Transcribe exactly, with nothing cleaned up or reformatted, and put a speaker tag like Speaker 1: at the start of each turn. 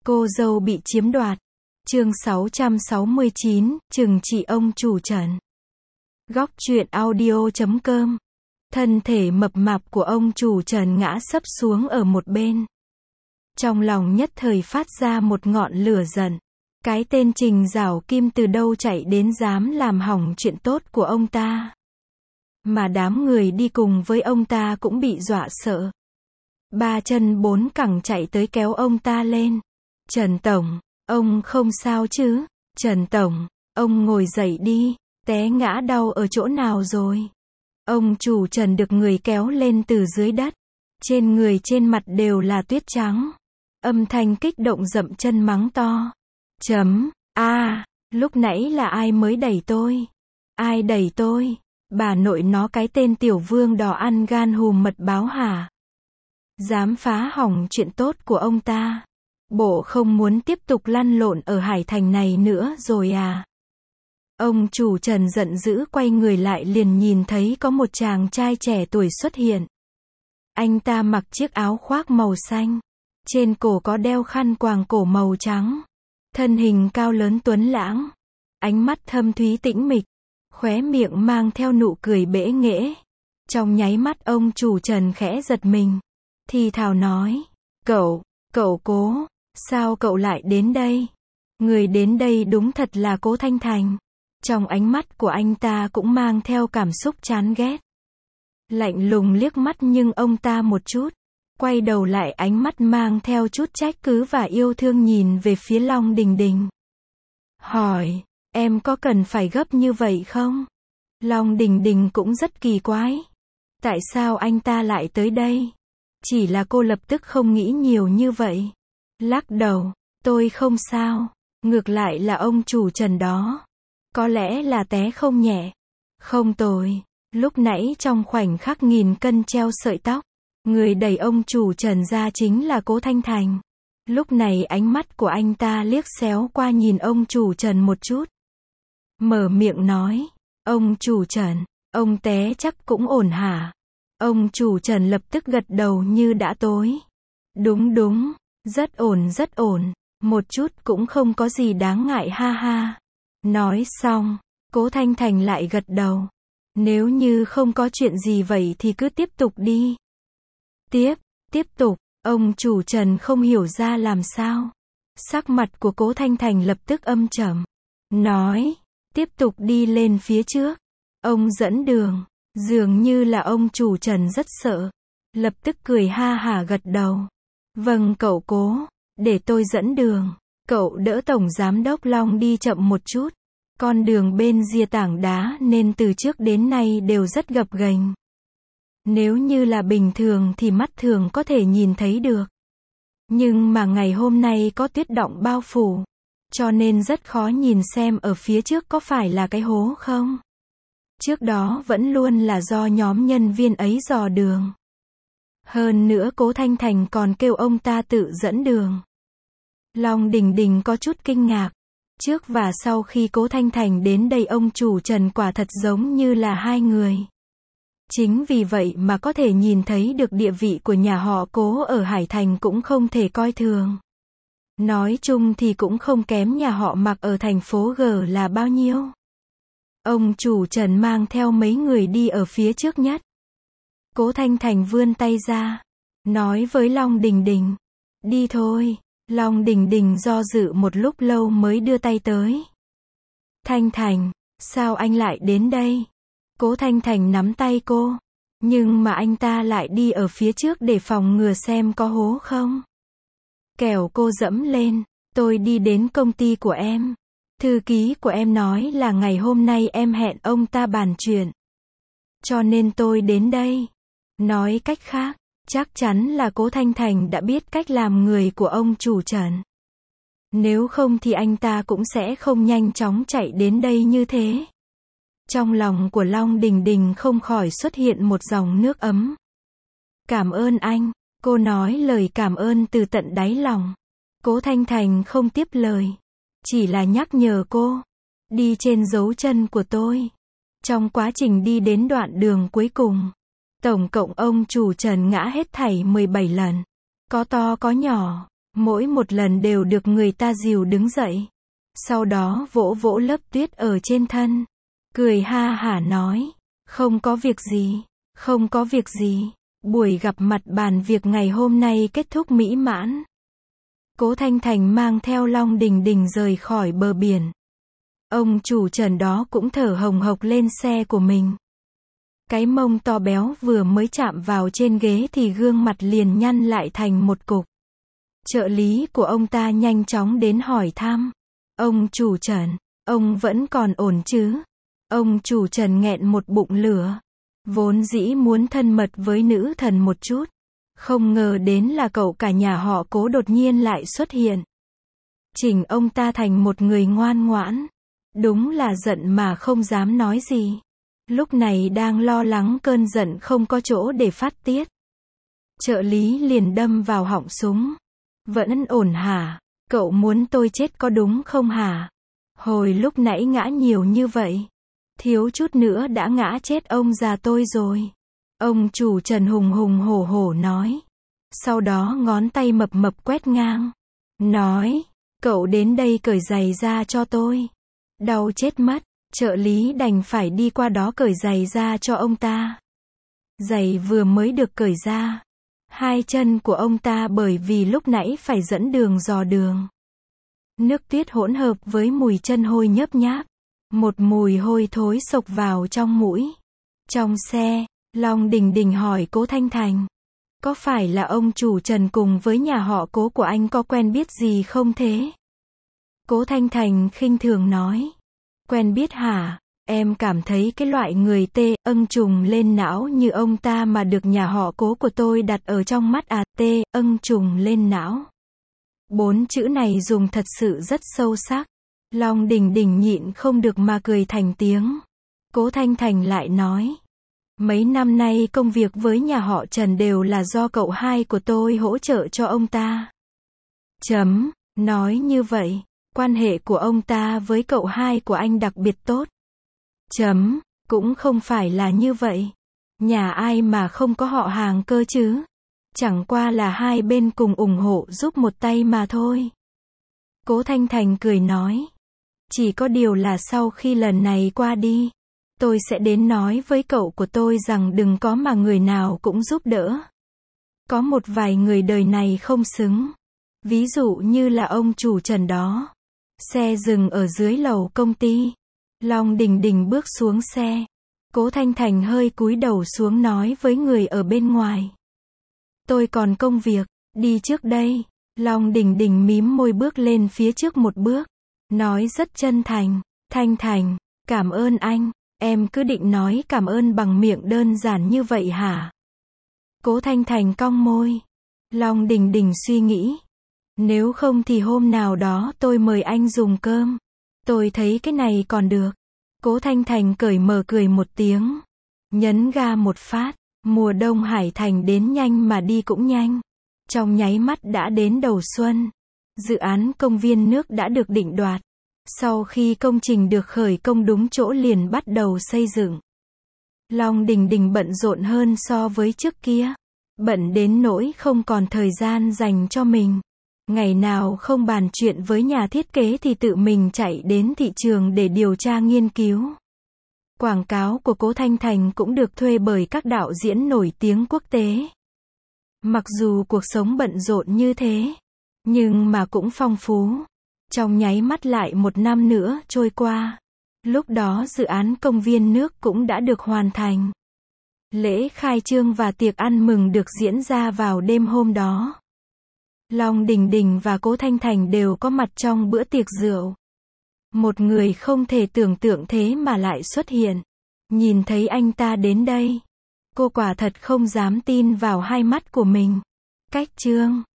Speaker 1: Cô dâu bị chiếm đoạt. Chương sáu trăm sáu mươi chín, trừng trị ông chủ Trần. Góc truyện audio chấm com. Thân thể mập mạp của ông chủ Trần ngã sấp xuống ở một bên. Trong lòng nhất thời phát ra một ngọn lửa giận. Cái tên Trình Giảo Kim từ đâu chạy đến dám làm hỏng chuyện tốt của ông ta. Mà đám người đi cùng với ông ta cũng bị dọa sợ. Ba chân bốn cẳng chạy tới kéo ông ta lên. Trần Tổng, ông không sao chứ? Trần Tổng, ông ngồi dậy đi, té ngã đau ở chỗ nào rồi? Ông chủ Trần được người kéo lên từ dưới đất. Trên người trên mặt đều là tuyết trắng. Âm thanh kích động dậm chân mắng to. Chấm, a, lúc nãy là ai mới đẩy tôi? Ai đẩy tôi? Bà nội nó cái tên tiểu vương đỏ ăn gan hùm mật báo hả? Dám phá hỏng chuyện tốt của ông ta. Bộ không muốn tiếp tục lăn lộn ở Hải Thành này nữa rồi à? Ông chủ Trần giận dữ quay người lại liền nhìn thấy có một chàng trai trẻ tuổi xuất hiện. Anh ta mặc chiếc áo khoác màu xanh. Trên cổ có đeo khăn quàng cổ màu trắng. Thân hình cao lớn tuấn lãng. Ánh mắt thâm thúy tĩnh mịch. Khóe miệng mang theo nụ cười bẽ nghễ. Trong nháy mắt ông chủ Trần khẽ giật mình. Thì thào nói. Cậu, cậu Cố, sao cậu lại đến đây? Người đến đây đúng thật là Cố Thanh Thành. Trong ánh mắt của anh ta cũng mang theo cảm xúc chán ghét. Lạnh lùng liếc mắt nhưng ông ta một chút. Quay đầu lại ánh mắt mang theo chút trách cứ và yêu thương nhìn về phía Long Đình Đình. Hỏi, em có cần phải gấp như vậy không? Long Đình Đình cũng rất kỳ quái. Tại sao anh ta lại tới đây? Chỉ là cô lập tức không nghĩ nhiều như vậy. Lắc đầu, tôi không sao. Ngược lại là ông chủ Trần đó. Có lẽ là té không nhẹ. Không tồi. Lúc nãy trong khoảnh khắc nghìn cân treo sợi tóc. Người đẩy ông chủ Trần ra chính là Cố Thanh Thành. Lúc này ánh mắt của anh ta liếc xéo qua nhìn ông chủ Trần một chút. Mở miệng nói. Ông chủ Trần, ông té chắc cũng ổn hả? Ông chủ Trần lập tức gật đầu như đã tối. Đúng đúng, rất ổn rất ổn. Một chút cũng không có gì đáng ngại ha ha. Nói xong, Cố Thanh Thành lại gật đầu. Nếu như không có chuyện gì vậy thì cứ tiếp tục đi. Tiếp, tiếp tục, ông chủ Trần không hiểu ra làm sao. Sắc mặt của Cố Thanh Thành lập tức âm trầm. Nói, tiếp tục đi lên phía trước. Ông dẫn đường, dường như là ông chủ Trần rất sợ. Lập tức cười ha hả gật đầu. Vâng cậu Cố, để tôi dẫn đường. Cậu đỡ Tổng Giám đốc Long đi chậm một chút. Con đường bên ria tảng đá nên từ trước đến nay đều rất gập ghềnh. Nếu như là bình thường thì mắt thường có thể nhìn thấy được. Nhưng mà ngày hôm nay có tuyết đọng bao phủ. Cho nên rất khó nhìn xem ở phía trước có phải là cái hố không. Trước đó vẫn luôn là do nhóm nhân viên ấy dò đường. Hơn nữa Cố Thanh Thành còn kêu ông ta tự dẫn đường. Long Đình Đình có chút kinh ngạc. Trước và sau khi Cố Thanh Thành đến đây ông chủ Trần quả thật giống như là hai người. Chính vì vậy mà có thể nhìn thấy được địa vị của nhà họ Cố ở Hải Thành cũng không thể coi thường. Nói chung thì cũng không kém nhà họ Mạc ở thành phố G là bao nhiêu. Ông chủ Trần mang theo mấy người đi ở phía trước nhất. Cố Thanh Thành vươn tay ra. Nói với Long Đình Đình. Đi thôi. Long Đình Đình do dự một lúc lâu mới đưa tay tới. Thanh Thành, sao anh lại đến đây? Cố Thanh Thành nắm tay cô. Nhưng mà anh ta lại đi ở phía trước để phòng ngừa xem có hố không. Kẻo cô dẫm lên. Tôi đi đến công ty của em. Thư ký của em nói là ngày hôm nay em hẹn ông ta bàn chuyện. Cho nên tôi đến đây. Nói cách khác, chắc chắn là Cố Thanh Thành đã biết cách làm người của ông chủ Trần. Nếu không thì anh ta cũng sẽ không nhanh chóng chạy đến đây như thế. Trong lòng của Long Đình Đình không khỏi xuất hiện một dòng nước ấm. Cảm ơn anh, cô nói lời cảm ơn từ tận đáy lòng. Cố Thanh Thành không tiếp lời. Chỉ là nhắc nhở cô. Đi trên dấu chân của tôi. Trong quá trình đi đến đoạn đường cuối cùng. Tổng cộng ông chủ Trần ngã hết thảy mười bảy lần. Có to có nhỏ. Mỗi một lần đều được người ta dìu đứng dậy. Sau đó vỗ vỗ lớp tuyết ở trên thân. Cười ha hả nói. Không có việc gì, không có việc gì. Buổi gặp mặt bàn việc ngày hôm nay kết thúc mỹ mãn. Cố Thanh Thành mang theo Long Đình Đình rời khỏi bờ biển. Ông chủ Trần đó cũng thở hồng hộc lên xe của mình. Cái mông to béo vừa mới chạm vào trên ghế thì gương mặt liền nhăn lại thành một cục. Trợ lý của ông ta nhanh chóng đến hỏi thăm. Ông chủ Trần, ông vẫn còn ổn chứ? Ông chủ Trần nghẹn một bụng lửa. Vốn dĩ muốn thân mật với nữ thần một chút. Không ngờ đến là cậu cả nhà họ Cố đột nhiên lại xuất hiện. Chỉnh ông ta thành một người ngoan ngoãn. Đúng là giận mà không dám nói gì. Lúc này đang lo lắng cơn giận không có chỗ để phát tiết. Trợ lý liền đâm vào họng súng. Vẫn ổn hả? Cậu muốn tôi chết có đúng không hả? Hồi lúc nãy ngã nhiều như vậy. Thiếu chút nữa đã ngã chết ông già tôi rồi. Ông chủ Trần hùng hùng hổ hổ nói. Sau đó ngón tay mập mập quét ngang. Nói, cậu đến đây cởi giày ra cho tôi. Đau chết mất. Trợ lý đành phải đi qua đó cởi giày ra cho ông ta. Giày vừa mới được cởi ra. Hai chân của ông ta bởi vì lúc nãy phải dẫn đường dò đường. Nước tuyết hỗn hợp với mùi chân hôi nhớp nháp. Một mùi hôi thối xộc vào trong mũi. Trong xe, Long Đình Đình hỏi Cố Thanh Thành. Có phải là ông chủ Trần cùng với nhà họ Cố của anh có quen biết gì không thế? Cố Thanh Thành khinh thường nói. Quen biết hả? Em cảm thấy cái loại người tê, âng trùng lên não như ông ta mà được nhà họ Cố của tôi đặt ở trong mắt à, tê, âng trùng lên não. Bốn chữ này dùng thật sự rất sâu sắc. Long Đình Đình nhịn không được mà cười thành tiếng. Cố Thanh Thành lại nói. Mấy năm nay công việc với nhà họ Trần đều là do cậu hai của tôi hỗ trợ cho ông ta. Chấm, nói như vậy, quan hệ của ông ta với cậu hai của anh đặc biệt tốt. Chấm, cũng không phải là như vậy. Nhà ai mà không có họ hàng cơ chứ? Chẳng qua là hai bên cùng ủng hộ giúp một tay mà thôi. Cố Thanh Thành cười nói. Chỉ có điều là sau khi lần này qua đi, tôi sẽ đến nói với cậu của tôi rằng đừng có mà người nào cũng giúp đỡ. Có một vài người đời này không xứng. Ví dụ như là ông chủ Trần đó. Xe dừng ở dưới lầu công ty. Long Đình Đình bước xuống xe. Cố Thanh Thành hơi cúi đầu xuống nói với người ở bên ngoài. Tôi còn công việc, đi trước đây. Long Đình Đình mím môi bước lên phía trước một bước. Nói rất chân thành. Thanh Thành, cảm ơn anh. Em cứ định nói cảm ơn bằng miệng đơn giản như vậy hả? Cố Thanh Thành cong môi. Long Đình Đình suy nghĩ. Nếu không thì hôm nào đó tôi mời anh dùng cơm. Tôi thấy cái này còn được. Cố Thanh Thành cởi mở cười một tiếng. Nhấn ga một phát. Mùa đông Hải Thành đến nhanh mà đi cũng nhanh. Trong nháy mắt đã đến đầu xuân. Dự án công viên nước đã được định đoạt. Sau khi công trình được khởi công đúng chỗ liền bắt đầu xây dựng. Long Đình Đình bận rộn hơn so với trước kia. Bận đến nỗi không còn thời gian dành cho mình. Ngày nào không bàn chuyện với nhà thiết kế thì tự mình chạy đến thị trường để điều tra nghiên cứu. Quảng cáo của Cố Thanh Thành cũng được thuê bởi các đạo diễn nổi tiếng quốc tế. Mặc dù cuộc sống bận rộn như thế, nhưng mà cũng phong phú. Trong nháy mắt lại một năm nữa trôi qua. Lúc đó dự án công viên nước cũng đã được hoàn thành. Lễ khai trương và tiệc ăn mừng được diễn ra vào đêm hôm đó. Long Đình Đình và Cố Thanh Thành đều có mặt trong bữa tiệc rượu. Một người không thể tưởng tượng thế mà lại xuất hiện. Nhìn thấy anh ta đến đây, cô quả thật không dám tin vào hai mắt của mình. Cách chương